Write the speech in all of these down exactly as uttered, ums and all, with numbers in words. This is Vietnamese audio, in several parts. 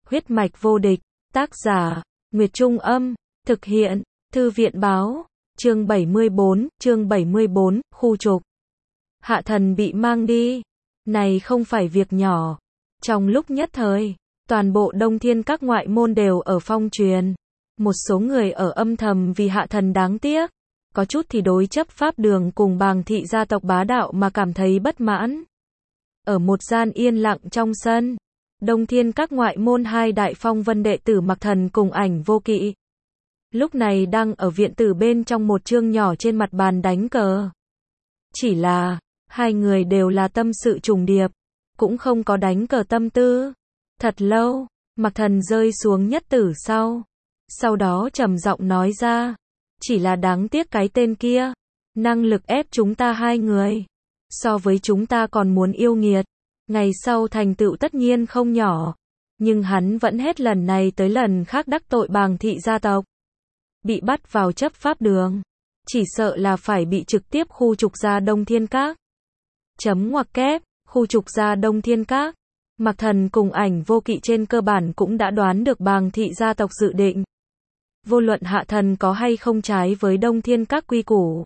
Huyết mạch vô địch, tác giả, Nguyệt Trung Âm, thực hiện, Thư viện báo, chương bảy mươi bốn, chương bảy mươi bốn, khu trục. Hạ thần bị mang đi, này không phải việc nhỏ. Trong lúc nhất thời, toàn bộ Đông Thiên các ngoại môn đều ở phong truyền. Một số người ở âm thầm vì hạ thần đáng tiếc, có chút thì đối chấp pháp đường cùng Bàng thị gia tộc bá đạo mà cảm thấy bất mãn. Ở một gian yên lặng trong sân, Đông Thiên các ngoại môn hai đại phong vân đệ tử Mặc Thần cùng Ảnh Vô Kỵ lúc này đang ở viện tử bên trong một chương nhỏ trên mặt bàn đánh cờ. Chỉ là, hai người đều là tâm sự trùng điệp, cũng không có đánh cờ tâm tư. Thật lâu, Mặc Thần rơi xuống nhất tử sau. Sau đó trầm giọng nói ra, chỉ là đáng tiếc cái tên kia, năng lực ép chúng ta hai người, so với chúng ta còn muốn yêu nghiệt, ngày sau thành tựu tất nhiên không nhỏ, nhưng hắn vẫn hết lần này tới lần khác đắc tội Bàng thị gia tộc, bị bắt vào chấp pháp đường, chỉ sợ là phải bị trực tiếp khu trục ra Đông Thiên Các. Chấm ngoặc kép, khu trục ra Đông Thiên Các. Mặc Thần cùng Ảnh Vô Kỵ trên cơ bản cũng đã đoán được Bàng thị gia tộc dự định. Vô luận hạ thần có hay không trái với Đông Thiên Các quy củ,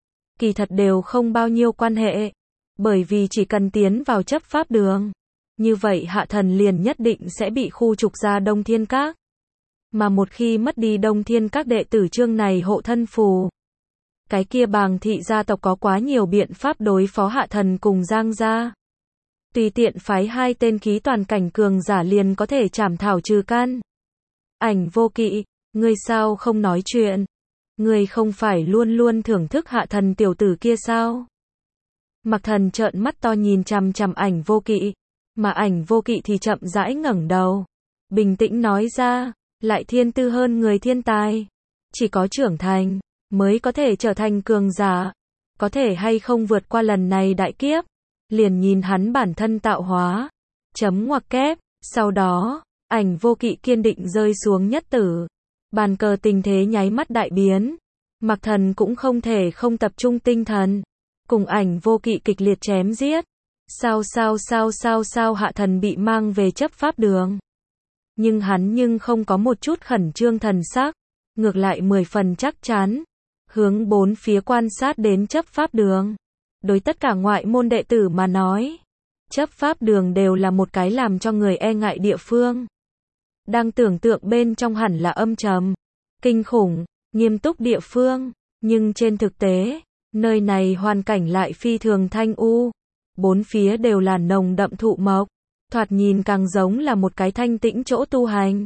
kỳ thật đều không bao nhiêu quan hệ, bởi vì chỉ cần tiến vào chấp pháp đường, như vậy hạ thần liền nhất định sẽ bị khu trục ra Đông Thiên Các. Mà một khi mất đi Đông Thiên Các đệ tử chương này hộ thân phù, cái kia Bàng thị gia tộc có quá nhiều biện pháp đối phó hạ thần cùng Giang gia. Tùy tiện phái hai tên khí toàn cảnh cường giả liền có thể trảm thảo trừ căn. Ảnh Vô Kỵ, ngươi sao không nói chuyện? Ngươi không phải luôn luôn thưởng thức hạ thần tiểu tử kia sao? Mặc Thần trợn mắt to nhìn chằm chằm Ảnh Vô Kỵ, mà Ảnh Vô Kỵ thì chậm rãi ngẩng đầu, bình tĩnh nói ra, lại thiên tư hơn người thiên tài, chỉ có trưởng thành mới có thể trở thành cường giả, có thể hay không vượt qua lần này đại kiếp, liền nhìn hắn bản thân tạo hóa. Chấm ngoặc kép, sau đó, Ảnh Vô Kỵ kiên định rơi xuống nhất tử. Bàn cờ tình thế nháy mắt đại biến, Mặc Thần cũng không thể không tập trung tinh thần, cùng Ảnh Vô Kỵ kịch liệt chém giết. Sao sao sao sao sao hạ thần bị mang về chấp pháp đường. Nhưng hắn nhưng không có một chút khẩn trương thần sắc, ngược lại mười phần chắc chắn, hướng bốn phía quan sát đến chấp pháp đường. Đối tất cả ngoại môn đệ tử mà nói, chấp pháp đường đều là một cái làm cho người e ngại địa phương. Đang tưởng tượng bên trong hẳn là âm trầm, kinh khủng, nghiêm túc địa phương, nhưng trên thực tế, nơi này hoàn cảnh lại phi thường thanh u, bốn phía đều là nồng đậm thụ mộc, thoạt nhìn càng giống là một cái thanh tĩnh chỗ tu hành.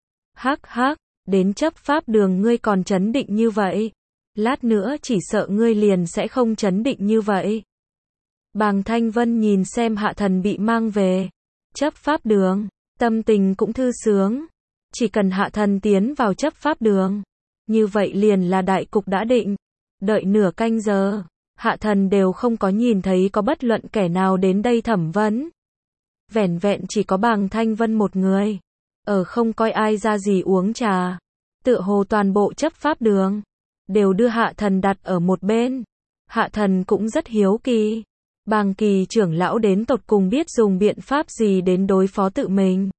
Hắc hắc, đến chấp pháp đường ngươi còn trấn định như vậy, lát nữa chỉ sợ ngươi liền sẽ không trấn định như vậy. Bàng Thanh Vân nhìn xem hạ thần bị mang về chấp pháp đường, tâm tình cũng thư sướng. Chỉ cần hạ thần tiến vào chấp pháp đường, như vậy liền là đại cục đã định. Đợi nửa canh giờ, hạ thần đều không có nhìn thấy có bất luận kẻ nào đến đây thẩm vấn. Vẻn vẹn chỉ có Bàng Thanh Vân một người, ở không coi ai ra gì uống trà. Tựa hồ toàn bộ chấp pháp đường đều đưa hạ thần đặt ở một bên. Hạ thần cũng rất hiếu kỳ, Bàng Kỳ trưởng lão đến tột cùng biết dùng biện pháp gì đến đối phó tự mình.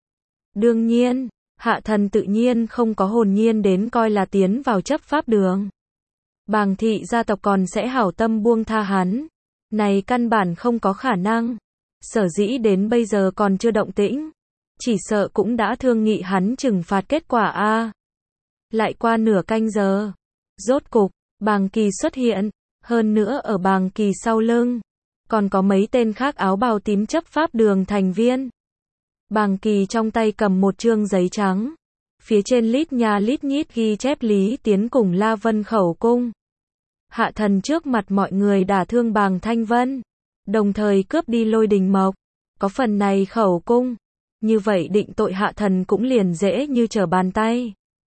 Đương nhiên, hạ thần tự nhiên không có hồn nhiên đến coi là tiến vào chấp pháp đường. Bàng thị gia tộc còn sẽ hảo tâm buông tha hắn. Này căn bản không có khả năng. Sở dĩ đến bây giờ còn chưa động tĩnh, chỉ sợ cũng đã thương nghị hắn trừng phạt kết quả a. Lại qua nửa canh giờ, rốt cục, Bàng Kỳ xuất hiện, hơn nữa ở Bàng Kỳ sau lưng, còn có mấy tên khác áo bào tím chấp pháp đường thành viên. Bàng Kỳ trong tay cầm một chương giấy trắng, phía trên lít nha lít nhít ghi chép Lý Tiến cùng La Vân khẩu cung. Hạ thần trước mặt mọi người đả thương Bàng Thanh Vân, đồng thời cướp đi Lôi Đình Mộc, có phần này khẩu cung, như vậy định tội hạ thần cũng liền dễ như trở bàn tay.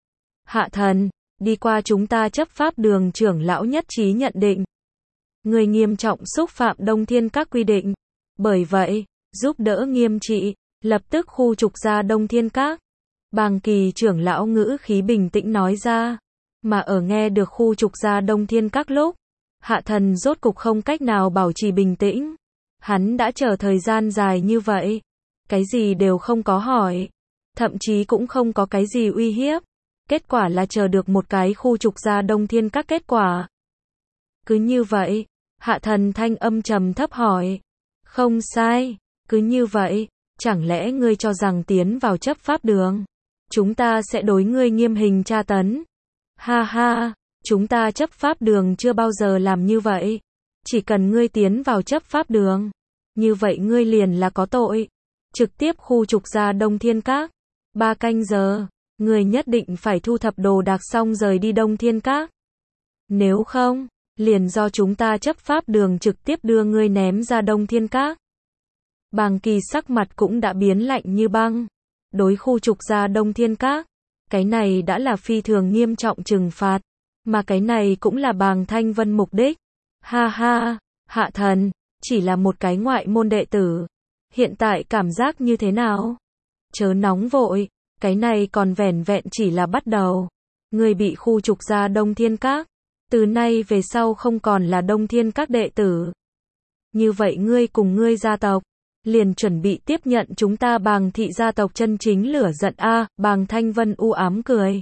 Hạ thần, đi qua chúng ta chấp pháp đường trưởng lão nhất trí nhận định, người nghiêm trọng xúc phạm Đông Thiên Các quy định, bởi vậy, giúp đỡ nghiêm trị, lập tức khu trục ra Đông Thiên Các. Bàng Kỳ trưởng lão ngữ khí bình tĩnh nói ra, mà ở nghe được khu trục ra Đông Thiên Các lúc, hạ thần rốt cục không cách nào bảo trì bình tĩnh. Hắn đã chờ thời gian dài như vậy, cái gì đều không có hỏi, thậm chí cũng không có cái gì uy hiếp. Kết quả là chờ được một cái khu trục ra Đông Thiên Các kết quả. Cứ như vậy, Hạ Thần thanh âm trầm thấp hỏi. Không sai, cứ như vậy, chẳng lẽ ngươi cho rằng tiến vào chấp pháp đường, chúng ta sẽ đối ngươi nghiêm hình tra tấn? Ha ha, chúng ta chấp pháp đường chưa bao giờ làm như vậy. Chỉ cần ngươi tiến vào chấp pháp đường, như vậy ngươi liền là có tội. Trực tiếp khu trục ra Đông Thiên Các. Ba canh giờ, ngươi nhất định phải thu thập đồ đạc xong rời đi Đông Thiên Các. Nếu không, liền do chúng ta chấp pháp đường trực tiếp đưa ngươi ném ra Đông Thiên Các. Bàng Kỳ sắc mặt cũng đã biến lạnh như băng. Đối khu trục ra Đông Thiên Các, cái này đã là phi thường nghiêm trọng trừng phạt, mà cái này cũng là Bàng Thanh Vân mục đích. Ha ha, Hạ Thần, chỉ là một cái ngoại môn đệ tử. Hiện tại cảm giác như thế nào? Chớ nóng vội, cái này còn vẻn vẹn chỉ là bắt đầu. Ngươi bị khu trục ra Đông Thiên Các, từ nay về sau không còn là Đông Thiên Các đệ tử. Như vậy ngươi cùng ngươi gia tộc liền chuẩn bị tiếp nhận chúng ta Bàng thị gia tộc chân chính lửa giận a. À, Bàng Thanh Vân u ám cười.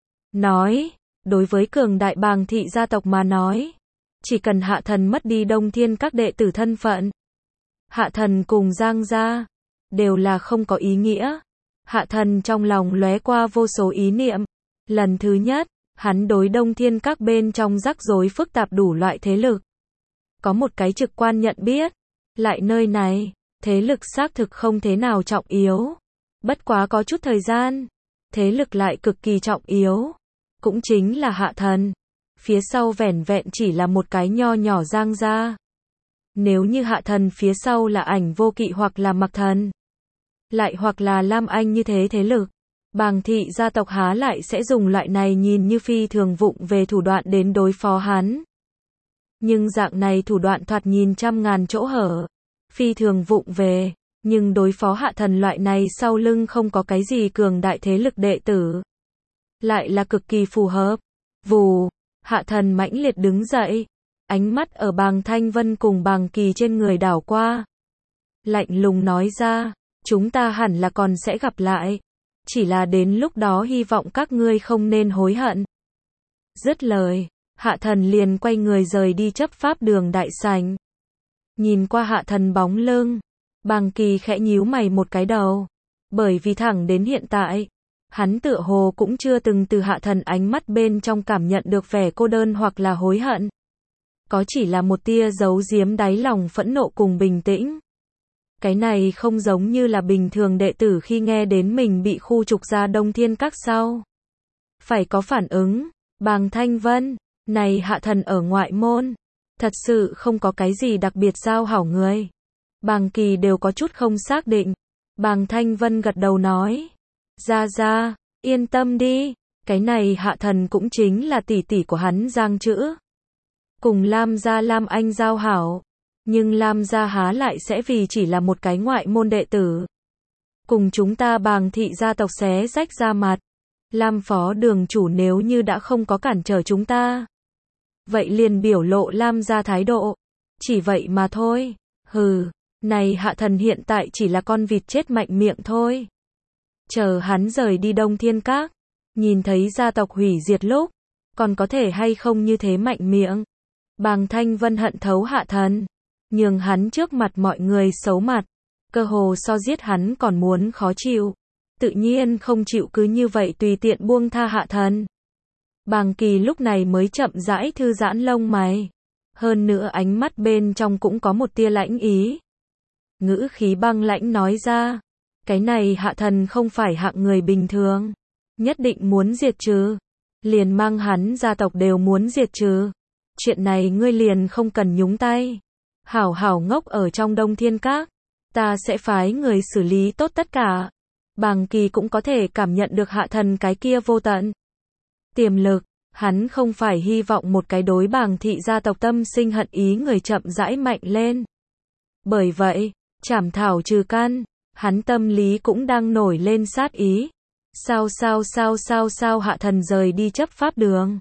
Nói, đối với cường đại Bàng thị gia tộc mà nói, chỉ cần Hạ Thần mất đi Đông Thiên Các đệ tử thân phận, Hạ Thần cùng Giang gia đều là không có ý nghĩa. Hạ Thần trong lòng lóe qua vô số ý niệm. Lần thứ nhất, hắn đối Đông Thiên Các bên trong rắc rối phức tạp đủ loại thế lực có một cái trực quan nhận biết. Lại nơi này, thế lực xác thực không thế nào trọng yếu. Bất quá có chút thời gian, thế lực lại cực kỳ trọng yếu. Cũng chính là Hạ Thần. Phía sau vẻn vẹn chỉ là một cái nho nhỏ Giang gia. Nếu như Hạ Thần phía sau là Ảnh Vô Kỵ hoặc là Mặc Thần, lại hoặc là Lam Anh như thế thế lực, Bàng thị gia tộc há lại sẽ dùng loại này nhìn như phi thường vụng về thủ đoạn đến đối phó hắn. Nhưng dạng này thủ đoạn thoạt nhìn trăm ngàn chỗ hở, phi thường vụng về, nhưng đối phó Hạ Thần loại này sau lưng không có cái gì cường đại thế lực đệ tử, lại là cực kỳ phù hợp. Vù, Hạ Thần mãnh liệt đứng dậy, ánh mắt ở Bàng Thanh Vân cùng Bàng Kỳ trên người đảo qua. Lạnh lùng nói ra, chúng ta hẳn là còn sẽ gặp lại. Chỉ là đến lúc đó hy vọng các ngươi không nên hối hận. Dứt lời, Hạ Thần liền quay người rời đi chấp pháp đường đại sảnh. Nhìn qua Hạ Thần bóng lưng, Bàng Kỳ khẽ nhíu mày một cái đầu. Bởi vì thẳng đến hiện tại, hắn tựa hồ cũng chưa từng từ Hạ Thần ánh mắt bên trong cảm nhận được vẻ cô đơn hoặc là hối hận. Có chỉ là một tia giấu giếm đáy lòng phẫn nộ cùng bình tĩnh. Cái này không giống như là bình thường đệ tử khi nghe đến mình bị khu trục ra Đông Thiên Các sau. Phải có phản ứng. Bàng Thanh Vân, này Hạ Thần ở ngoại môn, thật sự không có cái gì đặc biệt giao hảo người. Bàng Kỳ đều có chút không xác định. Bàng Thanh Vân gật đầu nói. Ra ra, yên tâm đi, cái này Hạ Thần cũng chính là tỷ tỷ của hắn Giang Chữ. Cùng Lam gia Lam Anh giao hảo. Nhưng Lam gia há lại sẽ vì chỉ là một cái ngoại môn đệ tử cùng chúng ta Bàng thị gia tộc xé rách ra mặt. Lam phó đường chủ nếu như đã không có cản trở chúng ta, vậy liền biểu lộ Lam gia thái độ. Chỉ vậy mà thôi. Hừ, này Hạ Thần hiện tại chỉ là con vịt chết mạnh miệng thôi. Chờ hắn rời đi Đông Thiên Các, nhìn thấy gia tộc hủy diệt lúc, còn có thể hay không như thế mạnh miệng. Bàng Thanh Vân hận thấu Hạ Thần, nhường hắn trước mặt mọi người xấu mặt, cơ hồ so giết hắn còn muốn khó chịu. Tự nhiên không chịu cứ như vậy tùy tiện buông tha Hạ Thần. Bàng Kỳ lúc này mới chậm rãi thư giãn lông mày. Hơn nữa ánh mắt bên trong cũng có một tia lãnh ý. Ngữ khí băng lãnh nói ra, cái này Hạ Thần không phải hạng người bình thường, nhất định muốn diệt trừ. Liền mang hắn gia tộc đều muốn diệt trừ. Chuyện này ngươi liền không cần nhúng tay. Hảo hảo ngốc ở trong Đông Thiên Các, ta sẽ phái người xử lý tốt tất cả. Bàng Kỳ cũng có thể cảm nhận được Hạ Thần cái kia vô tận tiềm lực. Hắn không phải hy vọng một cái đối Bàng thị gia tộc tâm sinh hận ý người chậm rãi mạnh lên. Bởi vậy, chảm thảo trừ căn, hắn tâm lý cũng đang nổi lên sát ý. Sao sao sao sao sao Hạ Thần rời đi chấp pháp đường.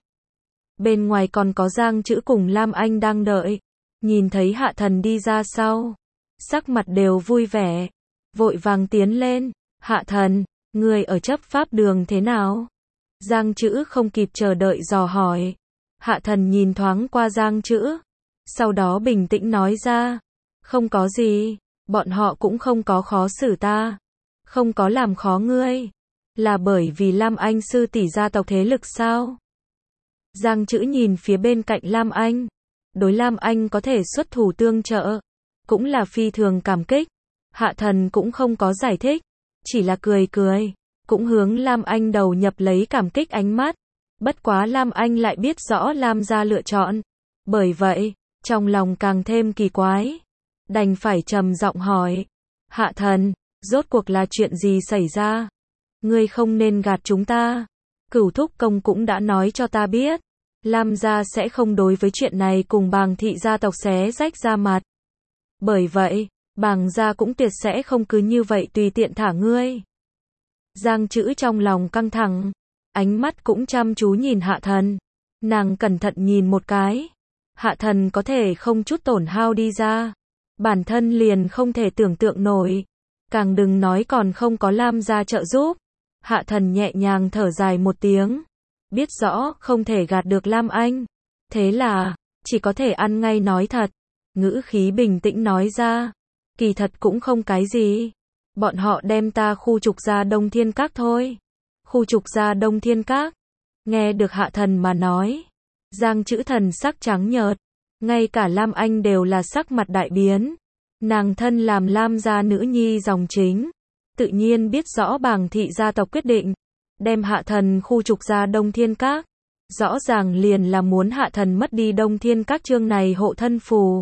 Bên ngoài còn có Giang Chữ cùng Lam Anh đang đợi. Nhìn thấy Hạ Thần đi ra sau, sắc mặt đều vui vẻ, vội vàng tiến lên. Hạ Thần, Người ở chấp pháp đường thế nào? Giang Trữ không kịp chờ đợi dò hỏi. Hạ Thần nhìn thoáng qua Giang Trữ, sau đó bình tĩnh nói ra, không có gì, bọn họ cũng không có khó xử ta, không có làm khó ngươi, là bởi vì Lam Anh sư tỷ gia tộc thế lực sao? Giang Trữ nhìn phía bên cạnh Lam Anh, đối Lam Anh có thể xuất thủ tương trợ, cũng là phi thường cảm kích. Hạ Thần cũng không có giải thích, chỉ là cười cười, cũng hướng Lam Anh đầu nhập lấy cảm kích ánh mắt. Bất quá Lam Anh lại biết rõ Lam gia lựa chọn, bởi vậy, trong lòng càng thêm kỳ quái, đành phải trầm giọng hỏi, Hạ Thần, rốt cuộc là chuyện gì xảy ra? Ngươi không nên gạt chúng ta, Cửu thúc công cũng đã nói cho ta biết, Lam gia sẽ không đối với chuyện này cùng Bàng thị gia tộc xé rách ra mặt. Bởi vậy, Bàng gia cũng tuyệt sẽ không cứ như vậy tùy tiện thả ngươi. Giang Trữ trong lòng căng thẳng, ánh mắt cũng chăm chú nhìn Hạ Thần. Nàng cẩn thận nhìn một cái, Hạ Thần có thể không chút tổn hao đi ra, bản thân liền không thể tưởng tượng nổi, càng đừng nói còn không có Lam gia trợ giúp. Hạ Thần nhẹ nhàng thở dài một tiếng, biết rõ không thể gạt được Lam Anh, thế là chỉ có thể ăn ngay nói thật, ngữ khí bình tĩnh nói ra, kỳ thật cũng không cái gì, bọn họ đem ta khu trục ra Đông Thiên Các thôi. Khu trục ra Đông Thiên Các? Nghe được Hạ Thần mà nói, Giang Trữ thần sắc trắng nhợt, ngay cả Lam Anh đều là sắc mặt đại biến. Nàng thân làm Lam gia nữ nhi dòng chính, tự nhiên biết rõ Bàng thị gia tộc quyết định đem Hạ Thần khu trục ra Đông Thiên Các, rõ ràng liền là muốn Hạ Thần mất đi Đông Thiên Các chương này hộ thân phù.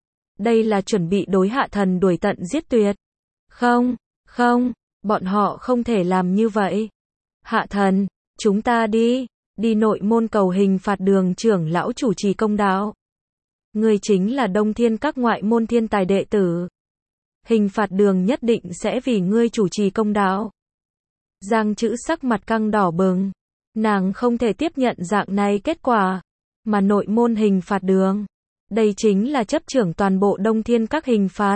Đây là chuẩn bị đối Hạ Thần đuổi tận giết tuyệt. Không, không, bọn họ không thể làm như vậy. Hạ Thần, chúng ta đi, đi nội môn cầu hình phạt đường trưởng lão chủ trì công đạo. Ngươi chính là Đông Thiên Các ngoại môn thiên tài đệ tử. Hình phạt đường nhất định sẽ vì ngươi chủ trì công đạo. Giang Trữ sắc mặt căng đỏ bừng, nàng không thể tiếp nhận dạng này kết quả, mà nội môn hình phạt đường, đây chính là chấp trưởng toàn bộ Đông Thiên Các hình phạt.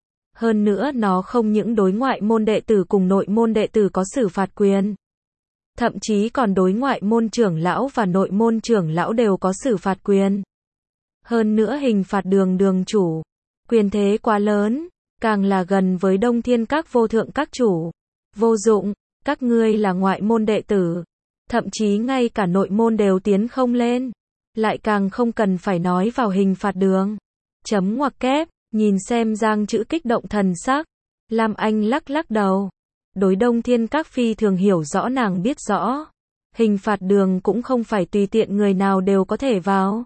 Hơn nữa nó không những đối ngoại môn đệ tử cùng nội môn đệ tử có xử phạt quyền, thậm chí còn đối ngoại môn trưởng lão và nội môn trưởng lão đều có xử phạt quyền. Hơn nữa hình phạt đường đường chủ, quyền thế quá lớn, càng là gần với Đông Thiên Các vô thượng các chủ. Vô dụng, các ngươi là ngoại môn đệ tử, thậm chí ngay cả nội môn đều tiến không lên, lại càng không cần phải nói vào hình phạt đường. Chấm ngoặc kép, nhìn xem Giang Trữ kích động thần sắc, Lam Anh lắc lắc đầu. Đối Đông Thiên Các phi thường hiểu rõ, nàng biết rõ, hình phạt đường cũng không phải tùy tiện người nào đều có thể vào.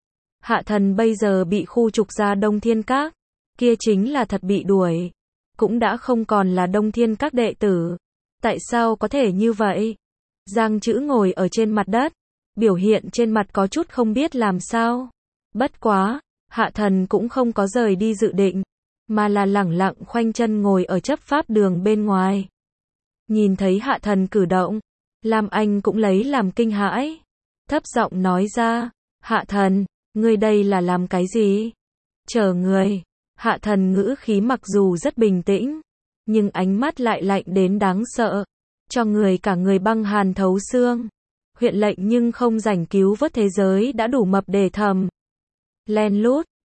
Hạ Thần bây giờ bị khu trục ra Đông Thiên Các, kia chính là thật bị đuổi, cũng đã không còn là Đông Thiên Các đệ tử. Tại sao có thể như vậy? Giang Trữ ngồi ở trên mặt đất, biểu hiện trên mặt có chút không biết làm sao. Bất quá, Hạ Thần cũng không có rời đi dự định, mà là lẳng lặng khoanh chân ngồi ở chấp pháp đường bên ngoài. Nhìn thấy Hạ Thần cử động, Lam Anh cũng lấy làm kinh hãi, thấp giọng nói ra, Hạ Thần, ngươi đây là làm cái gì? Chờ người. Hạ Thần ngữ khí mặc dù rất bình tĩnh, nhưng ánh mắt lại lạnh đến đáng sợ, cho người cả người băng hàn thấu xương. Huyện lệnh nhưng không rảnh cứu vớt thế giới đã đủ mập để thầm. Len lút,